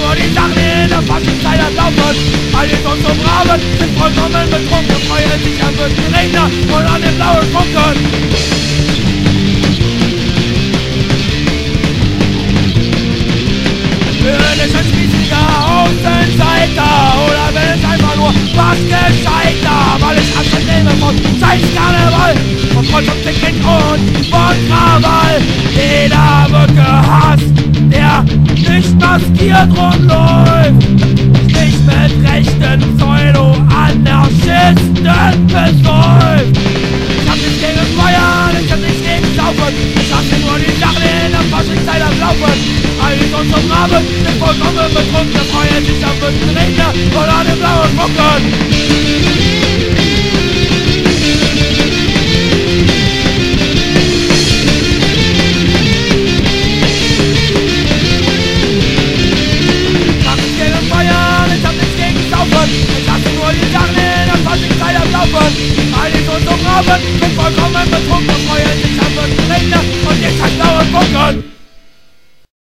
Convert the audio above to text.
nur die Sachen in der Faschingszeit am Laufen. Alle sonst so Braven sind vollkommen betrunken, freuen sich am bösen Regner und an den blauen Funken. Will ich ein spießiger Außenseiter oder will ich einfach nur was gescheiter? Weil ich Abstand nehme von Scheiß Karneval, von Freundschaft, Ticket und von Krawall. Jeder wird gehasst, der nicht maskiert rumläuft, nicht mit rechten Pseudo-Anarchisten besäuft. Ich hab nichts gegen Feuer, ich hab nichts gegen Saufen, ich hab nur die Sachen in der Faschingszeit am Laufen. Alle sonst so Braven sind vollkommen betrunken, freuen sich am bösen Regner und an dem blauen Funken.